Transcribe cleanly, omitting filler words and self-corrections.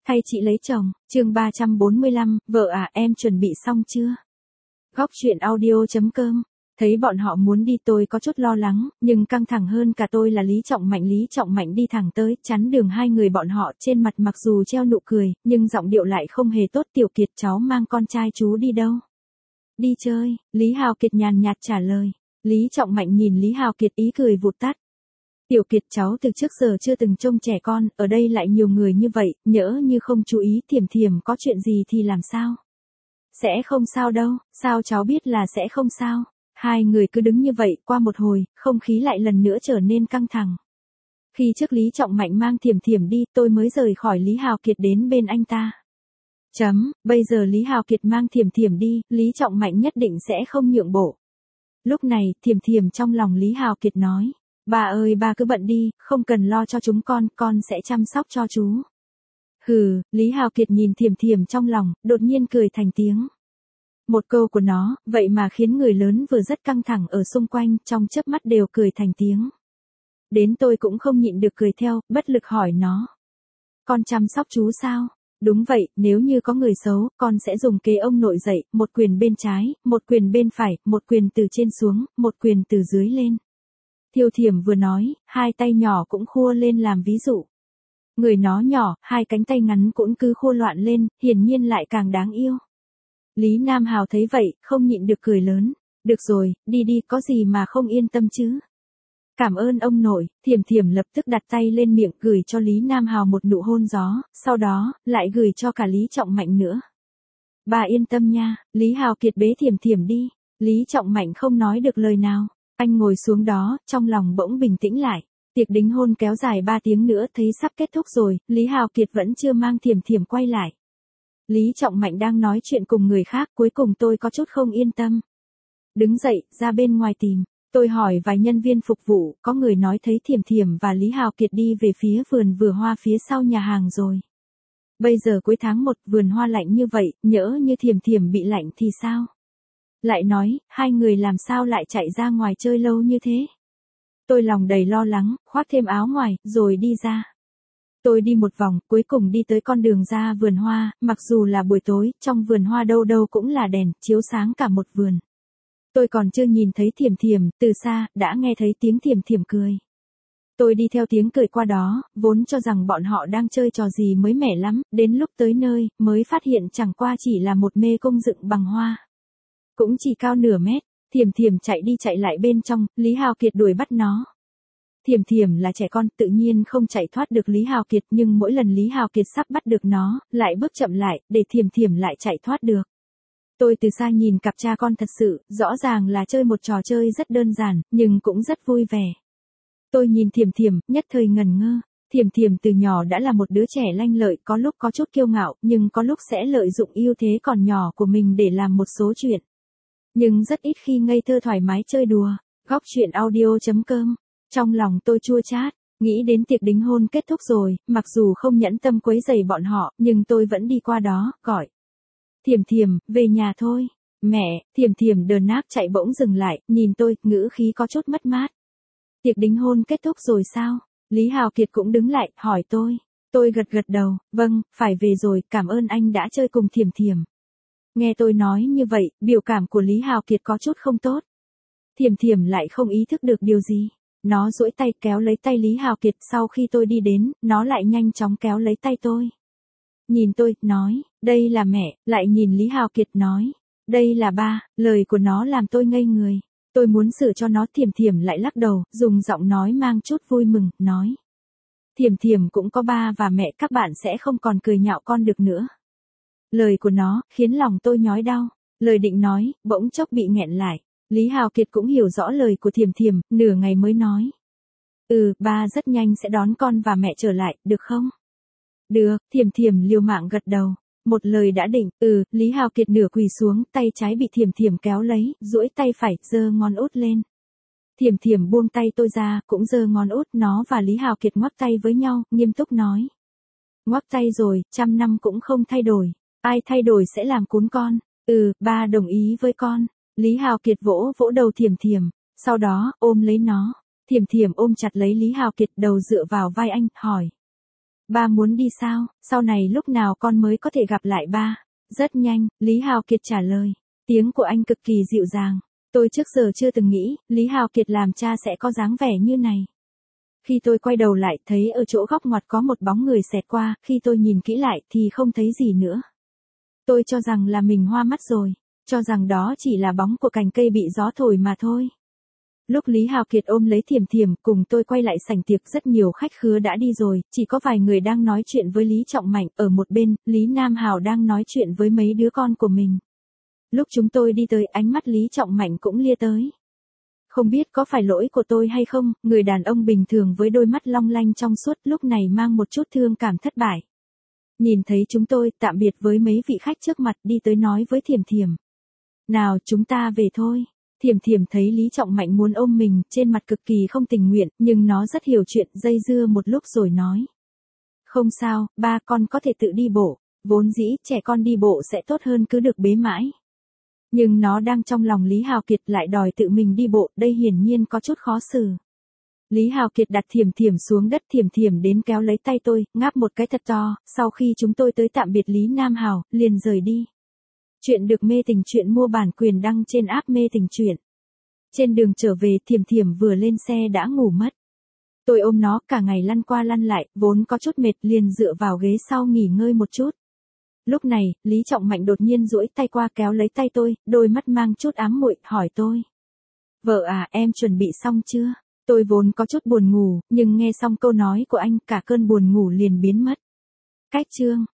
Thay chị lấy chồng, chương 345, vợ à em chuẩn bị xong chưa? Góc chuyện audio.com. Thấy bọn họ muốn đi tôi có chút lo lắng, nhưng căng thẳng hơn cả tôi là Lý Trọng Mạnh. Lý Trọng Mạnh đi thẳng tới, chắn đường hai người bọn họ, trên mặt mặc dù treo nụ cười, nhưng giọng điệu lại không hề tốt. Tiểu Kiệt cháu mang con trai chú đi đâu? Đi chơi, Lý Hào Kiệt nhàn nhạt trả lời. Lý Trọng Mạnh nhìn Lý Hào Kiệt ý cười vụt tắt. Tiểu Kiệt cháu từ trước giờ chưa từng trông trẻ con, ở đây lại nhiều người như vậy, nhỡ như không chú ý Thiểm Thiểm có chuyện gì thì làm sao? Sẽ không sao đâu, sao cháu biết là sẽ không sao? Hai người cứ đứng như vậy, qua một hồi, không khí lại lần nữa trở nên căng thẳng. Khi trước Lý Trọng Mạnh mang Thiểm Thiểm đi, tôi mới rời khỏi Lý Hào Kiệt đến bên anh ta. Bây giờ Lý Hào Kiệt mang Thiểm Thiểm đi, Lý Trọng Mạnh nhất định sẽ không nhượng bộ. Lúc này, Thiểm Thiểm trong lòng Lý Hào Kiệt nói. Bà ơi bà cứ bận đi, không cần lo cho chúng con sẽ chăm sóc cho chú. Hừ, Lý Hào Kiệt nhìn Thiểm Thiểm trong lòng, đột nhiên cười thành tiếng. Một câu của nó, vậy mà khiến người lớn vừa rất căng thẳng ở xung quanh, trong chớp mắt đều cười thành tiếng. Đến tôi cũng không nhịn được cười theo, bất lực hỏi nó. Con chăm sóc chú sao? Đúng vậy, nếu như có người xấu, con sẽ dùng kế ông nội dạy, một quyền bên trái, một quyền bên phải, một quyền từ trên xuống, một quyền từ dưới lên. Thiều Thiểm vừa nói, hai tay nhỏ cũng khua lên làm ví dụ. Người nó nhỏ, hai cánh tay ngắn cũng cứ khua loạn lên, hiển nhiên lại càng đáng yêu. Lý Nam Hào thấy vậy, không nhịn được cười lớn. Được rồi, đi đi, có gì mà không yên tâm chứ. Cảm ơn ông nội. Thiểm Thiểm lập tức đặt tay lên miệng gửi cho Lý Nam Hào một nụ hôn gió, sau đó, lại gửi cho cả Lý Trọng Mạnh nữa. Bà yên tâm nha, Lý Hào Kiệt bế Thiểm Thiểm đi. Lý Trọng Mạnh không nói được lời nào. Anh ngồi xuống đó, trong lòng bỗng bình tĩnh lại. Tiệc đính hôn kéo dài 3 tiếng nữa thấy sắp kết thúc rồi, Lý Hào Kiệt vẫn chưa mang Thiểm Thiểm quay lại. Lý Trọng Mạnh đang nói chuyện cùng người khác, cuối cùng tôi có chút không yên tâm. Đứng dậy, ra bên ngoài tìm. Tôi hỏi vài nhân viên phục vụ, có người nói thấy Thiểm Thiểm và Lý Hào Kiệt đi về phía vườn vừa hoa phía sau nhà hàng rồi. Bây giờ cuối tháng 1, vườn hoa lạnh như vậy, nhỡ như Thiểm Thiểm bị lạnh thì sao? Lại nói, hai người làm sao lại chạy ra ngoài chơi lâu như thế? Tôi lòng đầy lo lắng, khoác thêm áo ngoài, rồi đi ra. Tôi đi một vòng, cuối cùng đi tới con đường ra vườn hoa, mặc dù là buổi tối, trong vườn hoa đâu đâu cũng là đèn, chiếu sáng cả một vườn. Tôi còn chưa nhìn thấy Thiểm Thiểm, từ xa, đã nghe thấy tiếng Thiểm Thiểm cười. Tôi đi theo tiếng cười qua đó, vốn cho rằng bọn họ đang chơi trò gì mới mẻ lắm, đến lúc tới nơi, mới phát hiện chẳng qua chỉ là một mê cung dựng bằng hoa. Cũng chỉ cao nửa mét, Thiểm Thiểm chạy đi chạy lại bên trong, Lý Hào Kiệt đuổi bắt nó. Thiểm Thiểm là trẻ con, tự nhiên không chạy thoát được Lý Hào Kiệt, nhưng mỗi lần Lý Hào Kiệt sắp bắt được nó, lại bước chậm lại, để Thiểm Thiểm lại chạy thoát được. Tôi từ xa nhìn cặp cha con thật sự, rõ ràng là chơi một trò chơi rất đơn giản, nhưng cũng rất vui vẻ. Tôi nhìn Thiểm Thiểm, nhất thời ngần ngơ. Thiểm Thiểm từ nhỏ đã là một đứa trẻ lanh lợi, có lúc có chút kiêu ngạo, nhưng có lúc sẽ lợi dụng ưu thế còn nhỏ của mình để làm một số chuyện. Nhưng rất ít khi ngây thơ thoải mái chơi đùa. Góc chuyện audio.com. Trong lòng tôi chua chát, nghĩ đến tiệc đính hôn kết thúc rồi, mặc dù không nhẫn tâm quấy rầy bọn họ, nhưng tôi vẫn đi qua đó, gọi. Thiểm Thiểm, về nhà thôi. Mẹ, Thiểm Thiểm đờ nác chạy bỗng dừng lại, nhìn tôi, ngữ khí có chút mất mát. Tiệc đính hôn kết thúc rồi sao? Lý Hào Kiệt cũng đứng lại, hỏi tôi. Tôi gật gật đầu, vâng, phải về rồi, cảm ơn anh đã chơi cùng Thiểm Thiểm. Nghe tôi nói như vậy, biểu cảm của Lý Hào Kiệt có chút không tốt. Thiểm Thiểm lại không ý thức được điều gì. Nó duỗi tay kéo lấy tay Lý Hào Kiệt, sau khi tôi đi đến, nó lại nhanh chóng kéo lấy tay tôi. Nhìn tôi, nói, đây là mẹ, lại nhìn Lý Hào Kiệt nói, đây là ba, lời của nó làm tôi ngây người. Tôi muốn xử cho nó. Thiểm Thiểm lại lắc đầu, dùng giọng nói mang chút vui mừng, nói. Thiểm Thiểm cũng có ba và mẹ, các bạn sẽ không còn cười nhạo con được nữa. Lời của nó, khiến lòng tôi nhói đau. Lời định nói, bỗng chốc bị nghẹn lại. Lý Hào Kiệt cũng hiểu rõ lời của Thiểm Thiểm, nửa ngày mới nói. Ba rất nhanh sẽ đón con và mẹ trở lại, được không? Được, Thiểm Thiểm liều mạng gật đầu. Một lời đã định, Lý Hào Kiệt nửa quỳ xuống, tay trái bị Thiểm Thiểm kéo lấy, duỗi tay phải, giơ ngón út lên. Thiểm Thiểm buông tay tôi ra, cũng giơ ngón út, nó và Lý Hào Kiệt ngoắc tay với nhau, nghiêm túc nói. Ngoắc tay rồi, 100 năm cũng không thay đổi. Ai thay đổi sẽ làm cún con. Ba đồng ý với con. Lý Hào Kiệt vỗ vỗ đầu Thiểm Thiểm, sau đó, ôm lấy nó. Thiểm Thiểm ôm chặt lấy Lý Hào Kiệt, đầu dựa vào vai anh, hỏi. Ba muốn đi sao, sau này lúc nào con mới có thể gặp lại ba? Rất nhanh, Lý Hào Kiệt trả lời. Tiếng của anh cực kỳ dịu dàng. Tôi trước giờ chưa từng nghĩ, Lý Hào Kiệt làm cha sẽ có dáng vẻ như này. Khi tôi quay đầu lại, thấy ở chỗ góc ngoặt có một bóng người xẹt qua, khi tôi nhìn kỹ lại thì không thấy gì nữa. Tôi cho rằng là mình hoa mắt rồi, cho rằng đó chỉ là bóng của cành cây bị gió thổi mà thôi. Lúc Lý Hào Kiệt ôm lấy Thiểm Thiểm cùng tôi quay lại sảnh tiệc, rất nhiều khách khứa đã đi rồi, chỉ có vài người đang nói chuyện với Lý Trọng Mạnh, ở một bên, Lý Nam Hào đang nói chuyện với mấy đứa con của mình. Lúc chúng tôi đi tới, ánh mắt Lý Trọng Mạnh cũng lia tới. Không biết có phải lỗi của tôi hay không, người đàn ông bình thường với đôi mắt long lanh trong suốt lúc này mang một chút thương cảm thất bại. Nhìn thấy chúng tôi, tạm biệt với mấy vị khách trước mặt, đi tới nói với Thiểm Thiểm. Nào, chúng ta về thôi. Thiểm Thiểm thấy Lý Trọng Mạnh muốn ôm mình, trên mặt cực kỳ không tình nguyện, nhưng nó rất hiểu chuyện, dây dưa một lúc rồi nói. Không sao, ba, con có thể tự đi bộ, vốn dĩ trẻ con đi bộ sẽ tốt hơn cứ được bế mãi. Nhưng nó đang trong lòng Lý Hào Kiệt lại đòi tự mình đi bộ, đây hiển nhiên có chút khó xử. Lý Hào Kiệt đặt Thiểm Thiểm xuống đất, Thiểm Thiểm đến kéo lấy tay tôi, ngáp một cái thật to, sau khi chúng tôi tới tạm biệt Lý Nam Hào, liền rời đi. Chuyện được Mê Tình Truyện mua bản quyền đăng trên app Mê Tình Truyện. Trên đường trở về, Thiểm Thiểm vừa lên xe đã ngủ mất. Tôi ôm nó cả ngày lăn qua lăn lại, vốn có chút mệt liền dựa vào ghế sau nghỉ ngơi một chút. Lúc này, Lý Trọng Mạnh đột nhiên duỗi tay qua kéo lấy tay tôi, đôi mắt mang chút ám muội, hỏi tôi. Vợ à, em chuẩn bị xong chưa? Tôi vốn có chút buồn ngủ, nhưng nghe xong câu nói của anh, cả cơn buồn ngủ liền biến mất. Cách chương